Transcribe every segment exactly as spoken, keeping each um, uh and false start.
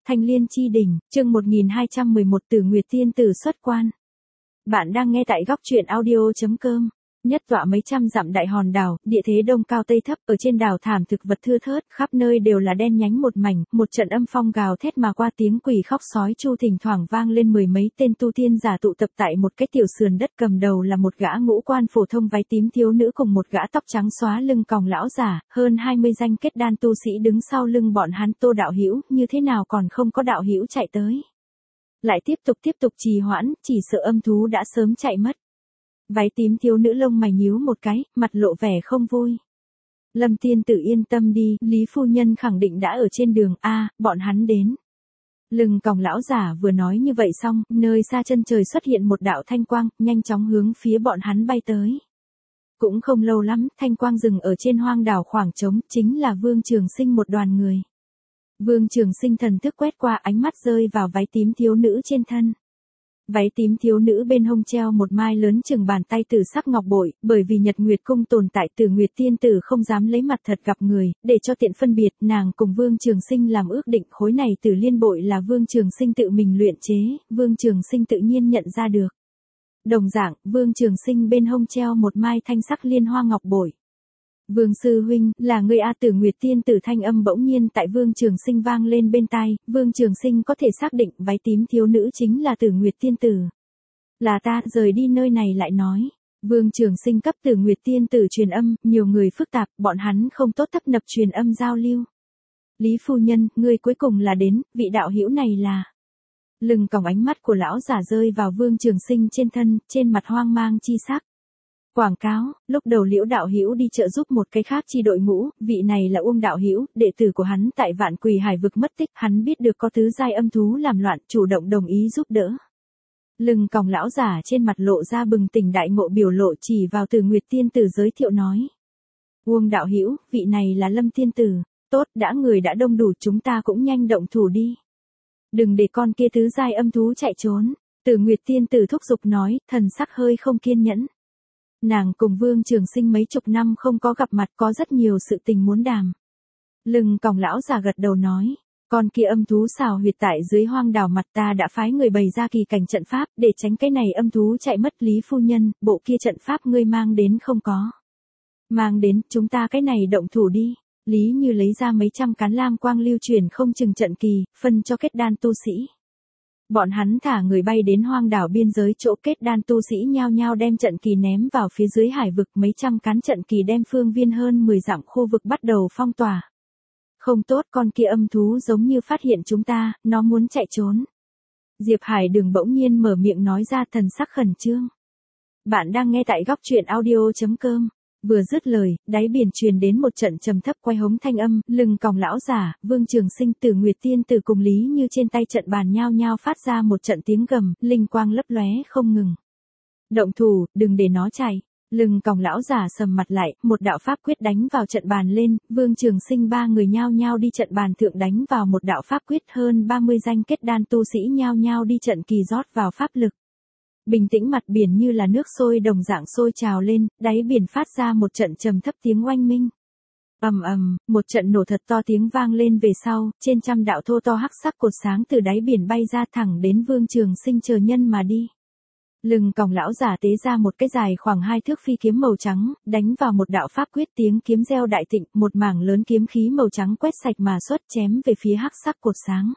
Thanh Liên chi đỉnh, chương một nghìn hai trăm mười một Tử Nguyệt Tiên Tử xuất quan. Bạn đang nghe tại góc truyện audio chấm com. Nhất tọa mấy trăm dặm đại hòn đảo, địa thế đông cao tây thấp, ở trên đảo thảm thực vật thưa thớt, khắp nơi đều là đen nhánh một mảnh, một trận âm phong gào thét mà qua, tiếng quỷ khóc sói chu thỉnh thoảng vang lên, mười mấy tên tu tiên giả tụ tập tại một cái tiểu sườn đất, cầm đầu là một gã ngũ quan phổ thông váy tím thiếu nữ cùng một gã tóc trắng xóa lưng còng lão giả, hơn hai mươi danh kết đan tu sĩ đứng sau lưng bọn hắn. Tô đạo hữu, như thế nào còn không có đạo hữu chạy tới? Lại tiếp tục tiếp tục trì hoãn, chỉ sợ âm thú đã sớm chạy mất. Váy tím thiếu nữ lông mày nhíu một cái, mặt lộ vẻ không vui. Lâm tiên tử yên tâm đi, Lý phu nhân khẳng định đã ở trên đường, a, bọn hắn đến. Lưng còng lão giả vừa nói như vậy xong, nơi xa chân trời xuất hiện một đạo thanh quang, nhanh chóng hướng phía bọn hắn bay tới. Cũng không lâu lắm, thanh quang dừng ở trên hoang đảo khoảng trống, chính là Vương Trường Sinh một đoàn người. Vương Trường Sinh thần thức quét qua, ánh mắt rơi vào váy tím thiếu nữ trên thân. Váy tím thiếu nữ bên hông treo một mai lớn chừng bàn tay tử sắc ngọc bội, bởi vì Nhật Nguyệt cung tồn tại, Tử Nguyệt tiên tử không dám lấy mặt thật gặp người, để cho tiện phân biệt, nàng cùng Vương Trường Sinh làm ước định, khối này Tử Liên bội là Vương Trường Sinh tự mình luyện chế, Vương Trường Sinh tự nhiên nhận ra được. Đồng dạng, Vương Trường Sinh bên hông treo một mai thanh sắc liên hoa ngọc bội. Vương sư huynh, là người a? Tử Nguyệt tiên tử thanh âm bỗng nhiên tại Vương Trường Sinh vang lên bên tai, Vương Trường Sinh có thể xác định váy tím thiếu nữ chính là Tử Nguyệt tiên tử. Là ta, rời đi nơi này lại nói. Vương Trường Sinh cấp Tử Nguyệt tiên tử truyền âm, nhiều người phức tạp, bọn hắn không tốt tấp nập truyền âm giao lưu. Lý phu nhân, ngươi cuối cùng là đến, vị đạo hữu này là... Lưng còng ánh mắt của lão giả rơi vào Vương Trường Sinh trên thân, trên mặt hoang mang chi sắc. Quảng cáo, lúc đầu Liễu đạo hữu đi trợ giúp một cái khác chi đội ngũ, vị này là Uông đạo hữu, đệ tử của hắn tại Vạn Quỷ Hải vực mất tích, hắn biết được có tứ giai âm thú làm loạn, chủ động đồng ý giúp đỡ. Lưng còng lão giả trên mặt lộ ra bừng tỉnh đại ngộ biểu lộ, chỉ vào Tử Nguyệt tiên tử giới thiệu nói. Uông đạo hữu, vị này là Lâm tiên tử, tốt, đã người đã đông đủ, chúng ta cũng nhanh động thủ đi. Đừng để con kia tứ giai âm thú chạy trốn, Tử Nguyệt tiên tử thúc giục nói, thần sắc hơi không kiên nhẫn. Nàng cùng Vương Trường Sinh mấy chục năm không có gặp mặt, có rất nhiều sự tình muốn đàm. Lưng còng lão già gật đầu nói, con kia âm thú xào huyệt tại dưới hoang đảo mặt, ta đã phái người bày ra kỳ cảnh trận pháp, để tránh cái này âm thú chạy mất. Lý phu nhân, bộ kia trận pháp ngươi mang đến không có? Mang đến, chúng ta cái này động thủ đi. Lý Như lấy ra mấy trăm cán lam quang lưu truyền không chừng trận kỳ, phân cho kết đan tu sĩ. Bọn hắn thả người bay đến hoang đảo biên giới, chỗ kết đan tu sĩ nhao nhao đem trận kỳ ném vào phía dưới hải vực, mấy trăm cán trận kỳ đem phương viên hơn mười dặm khu vực bắt đầu phong tỏa. Không tốt, con kia âm thú giống như phát hiện chúng ta, nó muốn chạy trốn. Diệp Hải Đường bỗng nhiên mở miệng nói ra, thần sắc khẩn trương. Bạn đang nghe tại góc truyện audio chấm com. Vừa dứt lời, đáy biển truyền đến một trận trầm thấp quay hống thanh âm, lưng còng lão giả, Vương Trường Sinh, Tử Nguyệt tiên tử cùng Lý Như trên tay trận bàn nhao nhao phát ra một trận tiếng gầm, linh quang lấp lóe không ngừng. Động thủ, đừng để nó chạy. Lưng còng lão giả sầm mặt lại, một đạo pháp quyết đánh vào trận bàn lên, Vương Trường Sinh ba người nhao nhao đi trận bàn thượng đánh vào một đạo pháp quyết, hơn ba mươi danh kết đan tu sĩ nhao nhao đi trận kỳ rót vào pháp lực. Bình tĩnh mặt biển như là nước sôi đồng dạng sôi trào lên, đáy biển phát ra một trận trầm thấp tiếng oanh minh. Ầm ầm, một trận nổ thật to tiếng vang lên về sau, trên trăm đạo thô to hắc sắc cột sáng từ đáy biển bay ra thẳng đến Vương Trường Sinh chờ nhân mà đi. Lưng còng lão giả tế ra một cái dài khoảng hai thước phi kiếm màu trắng, đánh vào một đạo pháp quyết, tiếng kiếm reo đại thịnh, một mảng lớn kiếm khí màu trắng quét sạch mà xuất, chém về phía hắc sắc cột sáng.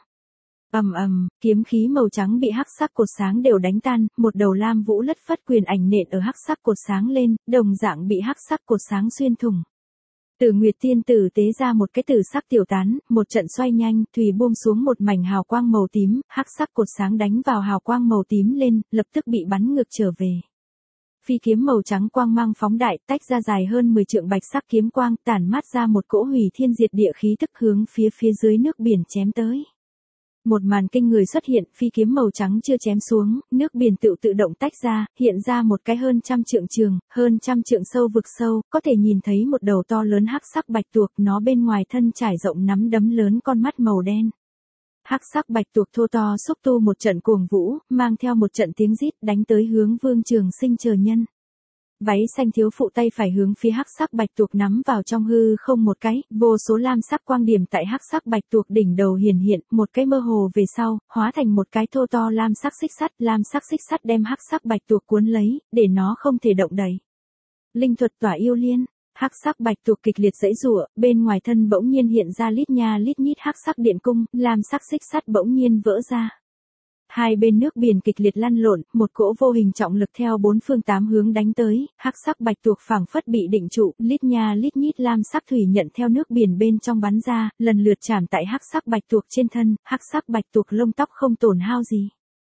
Ầm ầm, kiếm khí màu trắng bị hắc sắc cột sáng đều đánh tan, một đầu lam vũ lất phất quyền ảnh nện ở hắc sắc cột sáng lên, đồng dạng bị hắc sắc cột sáng xuyên thủng. Tử Nguyệt tiên tử tế ra một cái tử sắc tiểu tán, một trận xoay nhanh, thùy buông xuống một mảnh hào quang màu tím, hắc sắc cột sáng đánh vào hào quang màu tím lên, lập tức bị bắn ngược trở về. Phi kiếm màu trắng quang mang phóng đại, tách ra dài hơn mười trượng bạch sắc kiếm quang, tản mát ra một cỗ hủy thiên diệt địa khí tức hướng phía phía dưới nước biển chém tới. Một màn kinh người xuất hiện, phi kiếm màu trắng chưa chém xuống, nước biển tự tự động tách ra, hiện ra một cái hơn trăm trượng trường, hơn trăm trượng sâu vực sâu, có thể nhìn thấy một đầu to lớn hắc sắc bạch tuộc, nó bên ngoài thân trải rộng nắm đấm lớn con mắt màu đen. Hắc sắc bạch tuộc thô to xúc tu một trận cuồng vũ, mang theo một trận tiếng rít đánh tới hướng Vương Trường Sinh chờ nhân. Váy xanh thiếu phụ tay phải hướng phía hắc sắc bạch tuộc nắm vào trong hư không một cái, vô số lam sắc quang điểm tại hắc sắc bạch tuộc đỉnh đầu hiển hiện, một cái mơ hồ về sau, hóa thành một cái thô to lam sắc xích sắt, lam sắc xích sắt đem hắc sắc bạch tuộc cuốn lấy, để nó không thể động đậy. Linh thuật tỏa yêu liên. Hắc sắc bạch tuộc kịch liệt giãy giụa, bên ngoài thân bỗng nhiên hiện ra lít nha lít nhít hắc sắc điện cung, lam sắc xích sắt bỗng nhiên vỡ ra. Hai bên nước biển kịch liệt lăn lộn, một cỗ vô hình trọng lực theo bốn phương tám hướng đánh tới, hắc sắc bạch tuộc phảng phất bị định trụ, lít nha lít nhít lam sắc thủy nhận theo nước biển bên trong bắn ra, lần lượt chạm tại hắc sắc bạch tuộc trên thân, hắc sắc bạch tuộc lông tóc không tổn hao gì.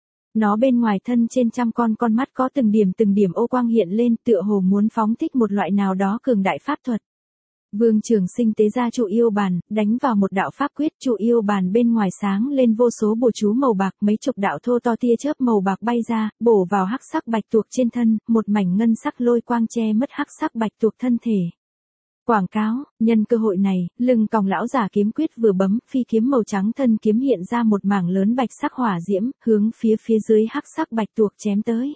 Nó bên ngoài thân trên trăm con con mắt có từng điểm từng điểm ô quang hiện lên, tựa hồ muốn phóng thích một loại nào đó cường đại pháp thuật. Vương Trường Sinh tế ra trụ yêu bàn, đánh vào một đạo pháp quyết, trụ yêu bàn bên ngoài sáng lên vô số bùa chú màu bạc, mấy chục đạo thô to tia chớp màu bạc bay ra, bổ vào hắc sắc bạch tuộc trên thân, một mảnh ngân sắc lôi quang che mất hắc sắc bạch tuộc thân thể. Quảng cáo, nhân cơ hội này, lưng còng lão giả kiếm quyết vừa bấm, phi kiếm màu trắng thân kiếm hiện ra một mảng lớn bạch sắc hỏa diễm, hướng phía phía dưới hắc sắc bạch tuộc chém tới.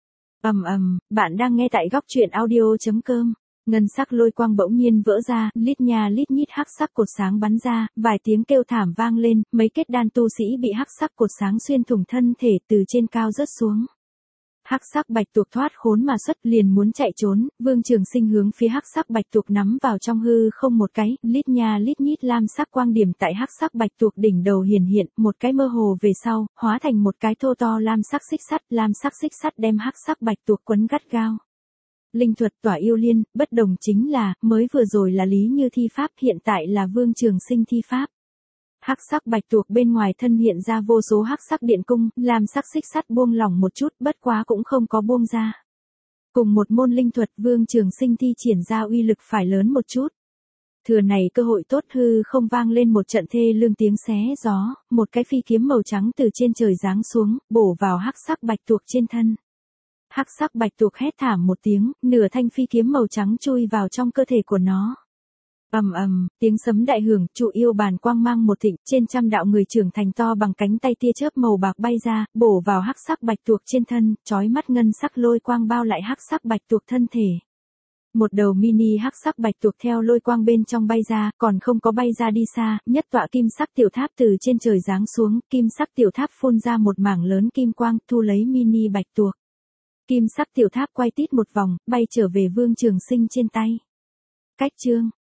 Ầm ầm, bạn đang nghe tại góc truyện audio chấm com. Ngân sắc lôi quang bỗng nhiên vỡ ra, lít nha lít nhít hắc sắc cột sáng bắn ra, vài tiếng kêu thảm vang lên, mấy kết đan tu sĩ bị hắc sắc cột sáng xuyên thủng thân thể từ trên cao rớt xuống. Hắc sắc bạch tuộc thoát khốn mà xuất liền muốn chạy trốn, Vương Trường Sinh hướng phía hắc sắc bạch tuộc nắm vào trong hư không một cái, lít nha lít nhít lam sắc quang điểm tại hắc sắc bạch tuộc đỉnh đầu hiển hiện, một cái mơ hồ về sau, hóa thành một cái thô to lam sắc xích sắt, lam sắc xích sắt đem hắc sắc bạch tuộc quấn gắt gao. Linh thuật tỏa yêu liên, bất đồng chính là, mới vừa rồi là Lý Như thi pháp, hiện tại là Vương Trường Sinh thi pháp. Hắc sắc bạch tuộc bên ngoài thân hiện ra vô số hắc sắc điện cung, làm sắc xích sắt buông lỏng một chút, bất quá cũng không có buông ra. Cùng một môn linh thuật, Vương Trường Sinh thi triển ra uy lực phải lớn một chút. Thừa này cơ hội tốt, hư không vang lên một trận thê lương tiếng xé gió, một cái phi kiếm màu trắng từ trên trời giáng xuống, bổ vào hắc sắc bạch tuộc trên thân. Hắc sắc bạch tuộc hét thảm một tiếng, nửa thanh phi kiếm màu trắng chui vào trong cơ thể của nó. Ầm ầm, tiếng sấm đại hưởng, trụ yêu bàn quang mang một thịnh, trên trăm đạo người trưởng thành to bằng cánh tay tia chớp màu bạc bay ra, bổ vào hắc sắc bạch tuộc trên thân, chói mắt ngân sắc lôi quang bao lại hắc sắc bạch tuộc thân thể. Một đầu mini hắc sắc bạch tuộc theo lôi quang bên trong bay ra, còn không có bay ra đi xa, nhất tọa kim sắc tiểu tháp từ trên trời giáng xuống, kim sắc tiểu tháp phun ra một mảng lớn kim quang, thu lấy mini bạch tuộc. Kim sắc tiểu tháp quay tít một vòng, bay trở về Vương Trường Sinh trên tay. Cách chương